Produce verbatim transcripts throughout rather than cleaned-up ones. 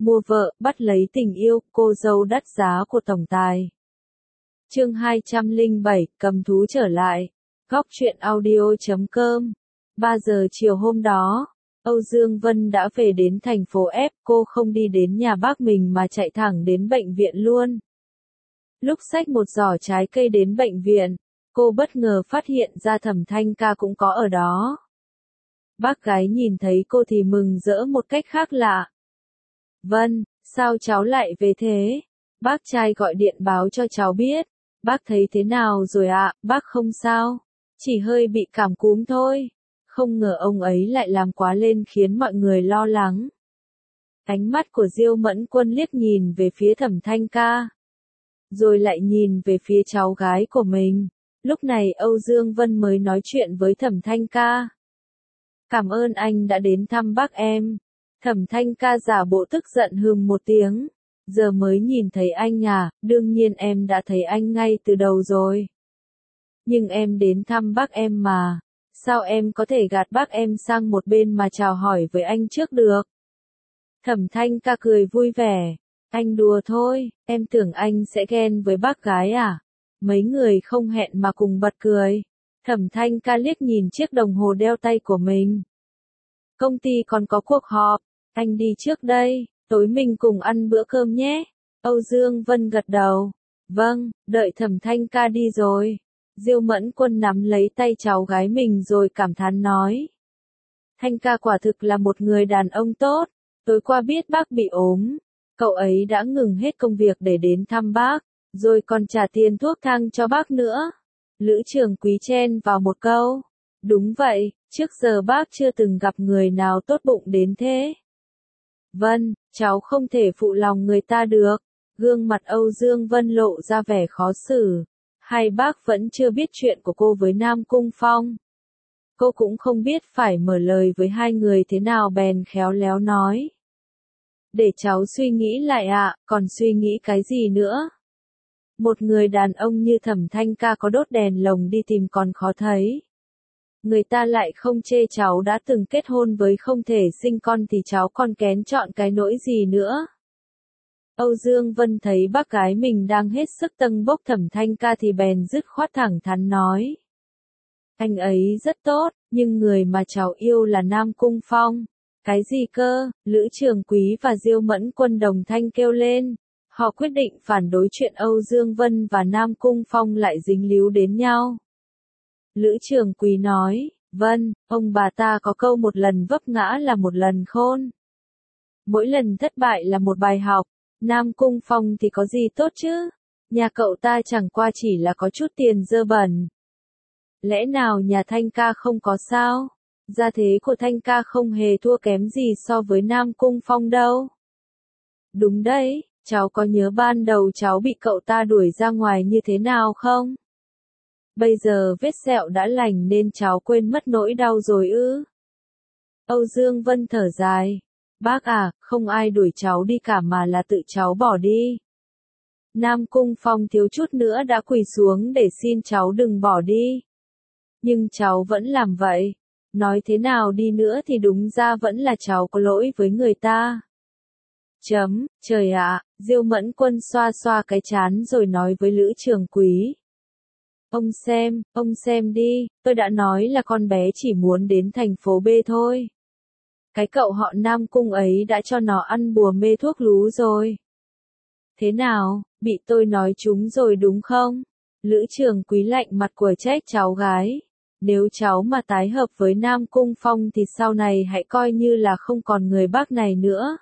Mua vợ, bắt lấy tình yêu, cô dâu đắt giá của tổng tài. Chương hai trăm lẻ bảy, cầm thú trở lại. Góc truyện audio chấm com. ba giờ chiều hôm đó, Âu Dương Vân đã về đến thành phố F, cô không đi đến nhà bác mình mà chạy thẳng đến bệnh viện luôn. Lúc xách một giỏ trái cây đến bệnh viện, cô bất ngờ phát hiện ra Thẩm Thanh Ca cũng có ở đó. Bác gái nhìn thấy cô thì mừng rỡ một cách khác lạ. Vân, sao cháu lại về thế? Bác trai gọi điện báo cho cháu biết. Bác thấy thế nào rồi ạ? À? Bác không sao. Chỉ hơi bị cảm cúm thôi. Không ngờ ông ấy lại làm quá lên khiến mọi người lo lắng. Ánh mắt của Diêu Mẫn Quân liếc nhìn về phía Thẩm Thanh Ca. Rồi lại nhìn về phía cháu gái của mình. Lúc này Âu Dương Vân mới nói chuyện với Thẩm Thanh Ca. Cảm ơn anh đã đến thăm bác em. Thẩm Thanh Ca giả bộ tức giận hừm một tiếng. Giờ mới nhìn thấy anh à, đương nhiên em đã thấy anh ngay từ đầu rồi. Nhưng em đến thăm bác em mà. Sao em có thể gạt bác em sang một bên mà chào hỏi với anh trước được? Thẩm Thanh Ca cười vui vẻ. Anh đùa thôi, em tưởng anh sẽ ghen với bác gái à? Mấy người không hẹn mà cùng bật cười. Thẩm Thanh Ca liếc nhìn chiếc đồng hồ đeo tay của mình. Công ty còn có cuộc họp, anh đi trước đây, tối mình cùng ăn bữa cơm nhé. Âu Dương Vân gật đầu. Vâng, đợi Thẩm Thanh Ca đi rồi. Diêu Mẫn Quân nắm lấy tay cháu gái mình rồi cảm thán nói. Thanh Ca quả thực là một người đàn ông tốt. Tối qua biết bác bị ốm, cậu ấy đã ngừng hết công việc để đến thăm bác, rồi còn trả tiền thuốc thang cho bác nữa. Lữ Trường Quý chen vào một câu. Đúng vậy, trước giờ bác chưa từng gặp người nào tốt bụng đến thế. Vân, cháu không thể phụ lòng người ta được. Gương mặt Âu Dương Vân lộ ra vẻ khó xử. Hay bác vẫn chưa biết chuyện của cô với Nam Cung Phong? Cô cũng không biết phải mở lời với hai người thế nào bèn khéo léo nói. Để cháu suy nghĩ lại ạ, à, còn suy nghĩ cái gì nữa? Một người đàn ông như Thẩm Thanh Ca có đốt đèn lồng đi tìm còn khó thấy. Người ta lại không chê cháu đã từng kết hôn với không thể sinh con thì cháu còn kén chọn cái nỗi gì nữa. Âu Dương Vân thấy bác gái mình đang hết sức tâng bốc Thẩm Thanh Ca thì bèn dứt khoát thẳng thắn nói. Anh ấy rất tốt, nhưng người mà cháu yêu là Nam Cung Phong. Cái gì cơ? Lữ Trường Quý và Diêu Mẫn Quân đồng thanh kêu lên. Họ quyết định phản đối chuyện Âu Dương Vân và Nam Cung Phong lại dính líu đến nhau. Lữ Trường Quý nói, Vân, ông bà ta có câu một lần vấp ngã là một lần khôn. Mỗi lần thất bại là một bài học. Nam Cung Phong thì có gì tốt chứ? Nhà cậu ta chẳng qua chỉ là có chút tiền dơ bẩn. Lẽ nào nhà Thanh Ca không có sao? Gia thế của Thanh Ca không hề thua kém gì so với Nam Cung Phong đâu. Đúng đấy, cháu có nhớ ban đầu cháu bị cậu ta đuổi ra ngoài như thế nào không? Bây giờ vết sẹo đã lành nên cháu quên mất nỗi đau rồi ư? Âu Dương Vân thở dài. Bác à, không ai đuổi cháu đi cả mà là tự cháu bỏ đi. Nam Cung Phong thiếu chút nữa đã quỳ xuống để xin cháu đừng bỏ đi. Nhưng cháu vẫn làm vậy. Nói thế nào đi nữa thì đúng ra vẫn là cháu có lỗi với người ta. Chấm, trời ạ, Diêu Mẫn Quân xoa xoa cái trán rồi nói với Lữ Trường Quý. Ông xem, ông xem đi, tôi đã nói là con bé chỉ muốn đến thành phố B thôi. Cái cậu họ Nam Cung ấy đã cho nó ăn bùa mê thuốc lú rồi. Thế nào, bị tôi nói trúng rồi đúng không? Lữ Trường Quý lạnh mặt của trách cháu gái. Nếu cháu mà tái hợp với Nam Cung Phong thì sau này hãy coi như là không còn người bác này nữa.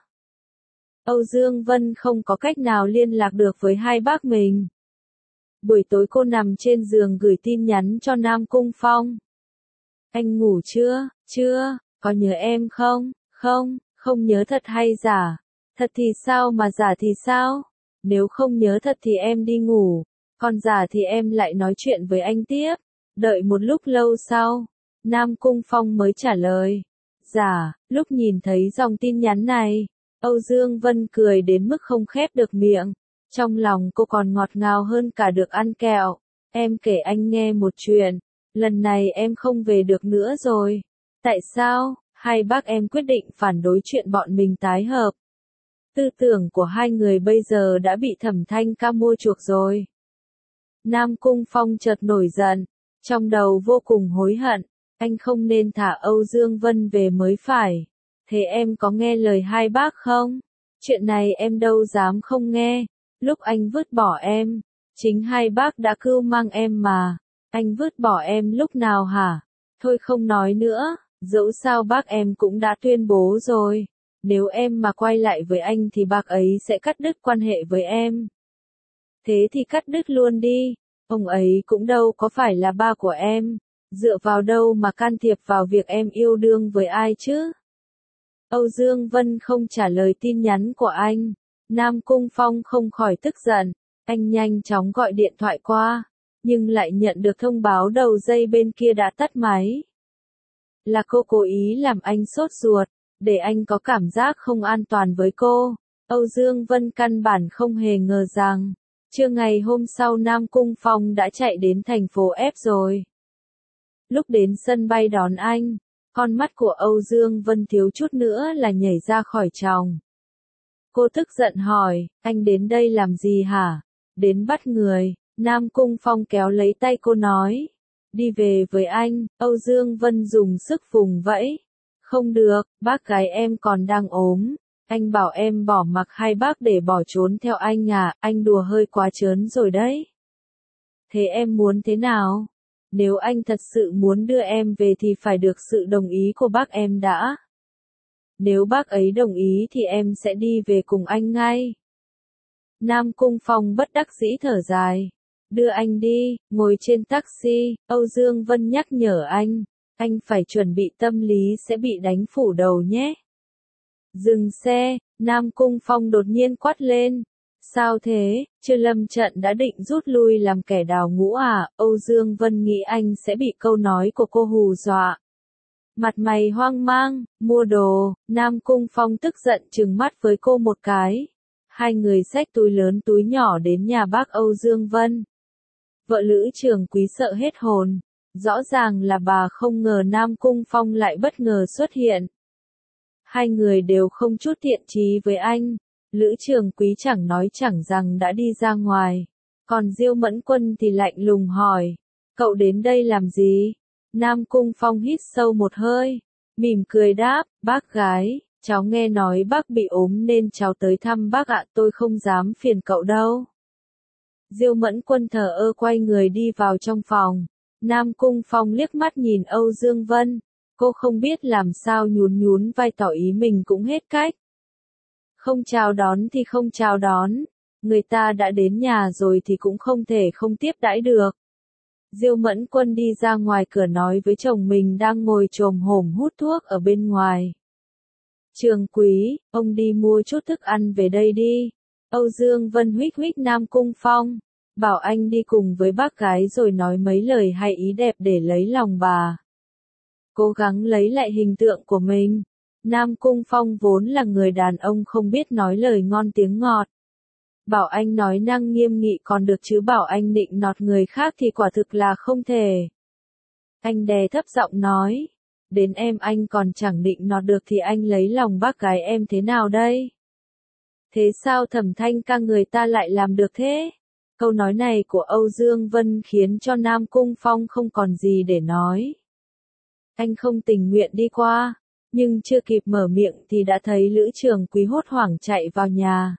Âu Dương Vân không có cách nào liên lạc được với hai bác mình. Buổi tối cô nằm trên giường gửi tin nhắn cho Nam Cung Phong. Anh ngủ chưa? Chưa, có nhớ em không? Không, không nhớ thật hay giả? Thật thì sao mà giả thì sao? Nếu không nhớ thật thì em đi ngủ, còn giả thì em lại nói chuyện với anh tiếp. Đợi một lúc lâu sau, Nam Cung Phong mới trả lời. Giả, lúc nhìn thấy dòng tin nhắn này, Âu Dương Vân cười đến mức không khép được miệng. Trong lòng cô còn ngọt ngào hơn cả được ăn kẹo. Em kể anh nghe một chuyện. Lần này em không về được nữa rồi. Tại sao? Hai bác em quyết định phản đối chuyện bọn mình tái hợp. Tư tưởng của hai người bây giờ đã bị Thẩm Thanh Ca mua chuộc rồi. Nam Cung Phong chợt nổi giận, trong đầu vô cùng hối hận, anh không nên thả Âu Dương Vân về mới phải. Thế em có nghe lời hai bác không? Chuyện này em đâu dám không nghe. Lúc anh vứt bỏ em, chính hai bác đã cưu mang em mà. Anh vứt bỏ em lúc nào hả? Thôi không nói nữa, dẫu sao bác em cũng đã tuyên bố rồi. Nếu em mà quay lại với anh thì bác ấy sẽ cắt đứt quan hệ với em. Thế thì cắt đứt luôn đi, ông ấy cũng đâu có phải là ba của em, dựa vào đâu mà can thiệp vào việc em yêu đương với ai chứ? Âu Dương Vân không trả lời tin nhắn của anh, Nam Cung Phong không khỏi tức giận, anh nhanh chóng gọi điện thoại qua, nhưng lại nhận được thông báo đầu dây bên kia đã tắt máy. Là cô cố ý làm anh sốt ruột, để anh có cảm giác không an toàn với cô. Âu Dương Vân căn bản không hề ngờ rằng, trưa ngày hôm sau Nam Cung Phong đã chạy đến thành phố F rồi. Lúc đến sân bay đón anh, con mắt của Âu Dương Vân thiếu chút nữa là nhảy ra khỏi tròng. Cô tức giận hỏi, anh đến đây làm gì hả? Đến bắt người. Nam Cung Phong kéo lấy tay cô nói, đi về với anh. Âu Dương Vân dùng sức vùng vẫy. Không được, bác gái em còn đang ốm. Anh bảo em bỏ mặc hai bác để bỏ trốn theo anh à, anh đùa hơi quá trớn rồi đấy. Thế em muốn thế nào? Nếu anh thật sự muốn đưa em về thì phải được sự đồng ý của bác em đã. Nếu bác ấy đồng ý thì em sẽ đi về cùng anh ngay. Nam Cung Phong bất đắc dĩ thở dài. Đưa anh đi, ngồi trên taxi, Âu Dương Vân nhắc nhở anh. Anh phải chuẩn bị tâm lý sẽ bị đánh phủ đầu nhé. Dừng xe, Nam Cung Phong đột nhiên quát lên. Sao thế, chưa lâm trận đã định rút lui làm kẻ đào ngũ à? Âu Dương Vân nghĩ anh sẽ bị câu nói của cô hù dọa. Mặt mày hoang mang, mua đồ, Nam Cung Phong tức giận trừng mắt với cô một cái. Hai người xách túi lớn túi nhỏ đến nhà bác Âu Dương Vân. Vợ Lữ Trường Quý sợ hết hồn. Rõ ràng là bà không ngờ Nam Cung Phong lại bất ngờ xuất hiện. Hai người đều không chút thiện chí với anh. Lữ Trường Quý chẳng nói chẳng rằng đã đi ra ngoài. Còn Diêu Mẫn Quân thì lạnh lùng hỏi. Cậu đến đây làm gì? Nam Cung Phong hít sâu một hơi. Mỉm cười đáp, bác gái, cháu nghe nói bác bị ốm nên cháu tới thăm bác ạ, tôi không dám phiền cậu đâu. Diêu Mẫn Quân thờ ơ quay người đi vào trong phòng. Nam Cung Phong liếc mắt nhìn Âu Dương Vân. Cô không biết làm sao nhún nhún vai tỏ ý mình cũng hết cách. Không chào đón thì không chào đón. Người ta đã đến nhà rồi thì cũng không thể không tiếp đãi được. Diêu Mẫn Quân đi ra ngoài cửa nói với chồng mình đang ngồi chồm hổm hút thuốc ở bên ngoài. Trường Quý, ông đi mua chút thức ăn về đây đi. Âu Dương Vân huých huých Nam Cung Phong. Bảo anh đi cùng với bác gái rồi nói mấy lời hay ý đẹp để lấy lòng bà. Cố gắng lấy lại hình tượng của mình. Nam Cung Phong vốn là người đàn ông không biết nói lời ngon tiếng ngọt. Bảo anh nói năng nghiêm nghị còn được chứ bảo anh nịnh nọt người khác thì quả thực là không thể. Anh đè thấp giọng nói. Đến em anh còn chẳng nịnh nọt được thì anh lấy lòng bác gái em thế nào đây? Thế sao Thẩm Thanh Ca người ta lại làm được thế? Câu nói này của Âu Dương Vân khiến cho Nam Cung Phong không còn gì để nói. Anh không tình nguyện đi qua, nhưng chưa kịp mở miệng thì đã thấy Lữ Trường Quý hốt hoảng chạy vào nhà.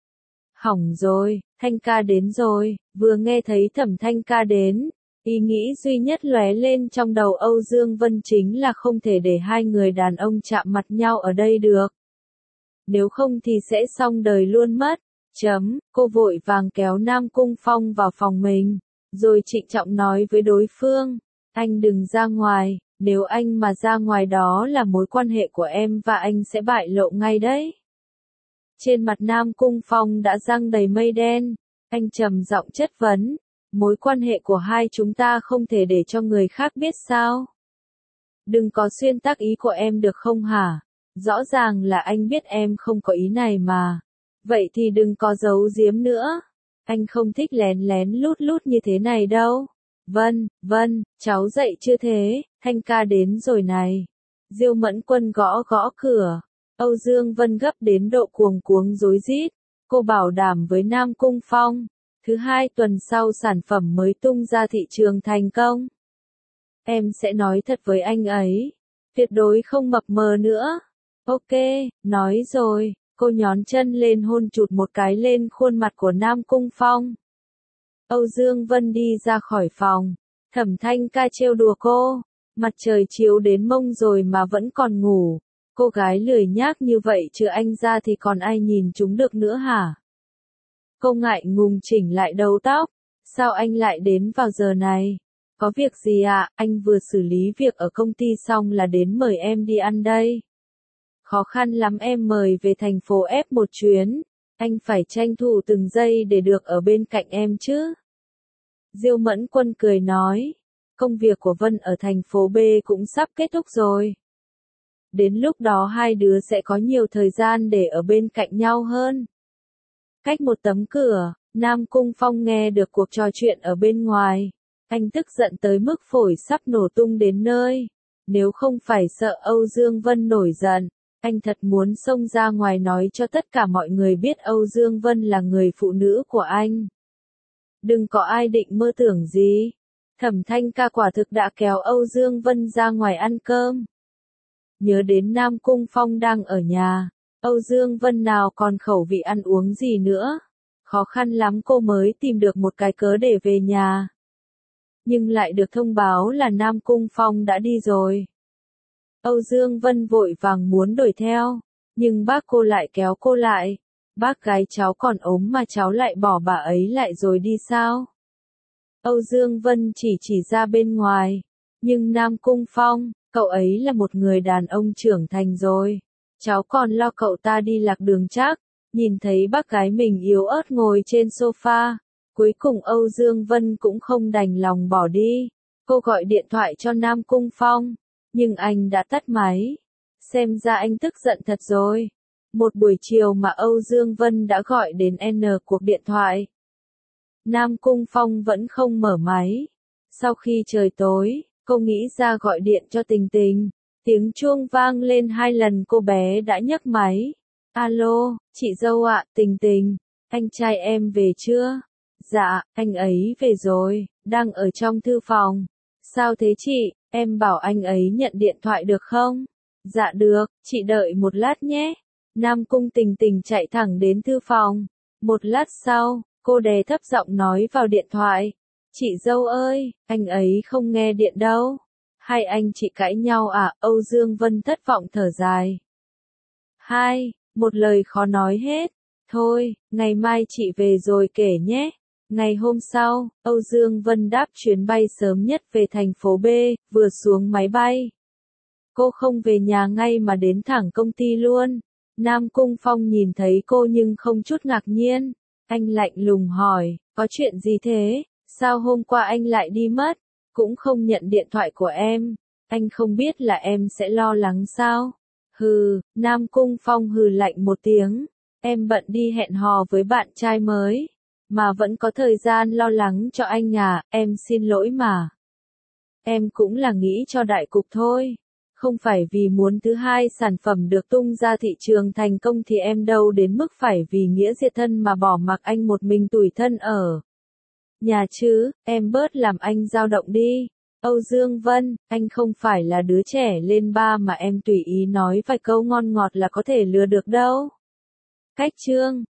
Hỏng rồi, Thanh Ca đến rồi. Vừa nghe thấy Thẩm Thanh Ca đến, ý nghĩ duy nhất lóe lên trong đầu Âu Dương Vân chính là không thể để hai người đàn ông chạm mặt nhau ở đây được. Nếu không thì sẽ xong đời luôn mất. Chấm, cô vội vàng kéo Nam Cung Phong vào phòng mình, rồi trịnh trọng nói với đối phương, anh đừng ra ngoài, nếu anh mà ra ngoài đó là mối quan hệ của em và anh sẽ bại lộ ngay đấy. Trên mặt Nam Cung Phong đã răng đầy mây đen, anh trầm giọng chất vấn, mối quan hệ của hai chúng ta không thể để cho người khác biết sao? Đừng có xuyên tạc ý của em được không hả? Rõ ràng là anh biết em không có ý này mà. Vậy thì đừng có giấu giếm nữa. Anh không thích lén lén lút lút như thế này đâu. Vân, Vân, cháu dậy chưa thế? Thanh Ca đến rồi này. Diêu Mẫn Quân gõ gõ cửa. Âu Dương Vân gấp đến độ cuồng cuống rối rít. Cô bảo đảm với Nam Cung Phong, thứ hai tuần sau sản phẩm mới tung ra thị trường thành công. Em sẽ nói thật với anh ấy, tuyệt đối không mập mờ nữa. Ok, nói rồi, cô nhón chân lên hôn chụt một cái lên khuôn mặt của Nam Cung Phong. Âu Dương Vân đi ra khỏi phòng, Thẩm Thanh Ca trêu đùa cô, mặt trời chiếu đến mông rồi mà vẫn còn ngủ. Cô gái lười nhác như vậy trừ anh ra thì còn ai nhìn chúng được nữa hả? Cô ngại ngùng chỉnh lại đầu tóc. Sao anh lại đến vào giờ này? Có việc gì ạ? À? Anh vừa xử lý việc ở công ty xong là đến mời em đi ăn đây. Khó khăn lắm em mời về thành phố F một chuyến. Anh phải tranh thủ từng giây để được ở bên cạnh em chứ. Diêu Mẫn Quân cười nói. Công việc của Vân ở thành phố B cũng sắp kết thúc rồi. Đến lúc đó hai đứa sẽ có nhiều thời gian để ở bên cạnh nhau hơn. Cách một tấm cửa, Nam Cung Phong nghe được cuộc trò chuyện ở bên ngoài. Anh tức giận tới mức phổi sắp nổ tung đến nơi. Nếu không phải sợ Âu Dương Vân nổi giận, anh thật muốn xông ra ngoài nói cho tất cả mọi người biết Âu Dương Vân là người phụ nữ của anh. Đừng có ai định mơ tưởng gì. Thẩm Thanh Ca quả thực đã kéo Âu Dương Vân ra ngoài ăn cơm. Nhớ đến Nam Cung Phong đang ở nhà, Âu Dương Vân nào còn khẩu vị ăn uống gì nữa. Khó khăn lắm cô mới tìm được một cái cớ để về nhà. Nhưng lại được thông báo là Nam Cung Phong đã đi rồi. Âu Dương Vân vội vàng muốn đuổi theo, nhưng bác cô lại kéo cô lại. Bác gái cháu còn ốm mà cháu lại bỏ bà ấy lại rồi đi sao? Âu Dương Vân chỉ chỉ ra bên ngoài. Nhưng Nam Cung Phong, cậu ấy là một người đàn ông trưởng thành rồi. Cháu còn lo cậu ta đi lạc đường chắc. Nhìn thấy bác gái mình yếu ớt ngồi trên sofa. Cuối cùng Âu Dương Vân cũng không đành lòng bỏ đi. Cô gọi điện thoại cho Nam Cung Phong. Nhưng anh đã tắt máy. Xem ra anh tức giận thật rồi. Một buổi chiều mà Âu Dương Vân đã gọi đến N cuộc điện thoại. Nam Cung Phong vẫn không mở máy. Sau khi trời tối, cô nghĩ ra gọi điện cho Tình Tình. Tiếng chuông vang lên hai lần cô bé đã nhấc máy. Alo, chị dâu ạ, Tình Tình, anh trai em về chưa? Dạ, anh ấy về rồi, đang ở trong thư phòng. Sao thế chị, em bảo anh ấy nhận điện thoại được không? Dạ được, chị đợi một lát nhé. Nam Cung Tình Tình chạy thẳng đến thư phòng. Một lát sau, cô đè thấp giọng nói vào điện thoại. Chị dâu ơi, anh ấy không nghe điện đâu. Hai anh chị cãi nhau à? Âu Dương Vân thất vọng thở dài. Hai, một lời khó nói hết. Thôi, ngày mai chị về rồi kể nhé. Ngày hôm sau, Âu Dương Vân đáp chuyến bay sớm nhất về thành phố B, vừa xuống máy bay. Cô không về nhà ngay mà đến thẳng công ty luôn. Nam Cung Phong nhìn thấy cô nhưng không chút ngạc nhiên. Anh lạnh lùng hỏi, có chuyện gì thế? Sao hôm qua anh lại đi mất? Cũng không nhận điện thoại của em. Anh không biết là em sẽ lo lắng sao? Hừ, Nam Cung Phong hừ lạnh một tiếng. Em bận đi hẹn hò với bạn trai mới. Mà vẫn có thời gian lo lắng cho anh à, em xin lỗi mà. Em cũng là nghĩ cho đại cục thôi. Không phải vì muốn thứ hai sản phẩm được tung ra thị trường thành công thì em đâu đến mức phải vì nghĩa diệt thân mà bỏ mặc anh một mình tủi thân ở nhà chứ, em bớt làm anh dao động đi. Âu Dương Vân, anh không phải là đứa trẻ lên ba mà em tùy ý nói vài câu ngon ngọt là có thể lừa được đâu. Cách chương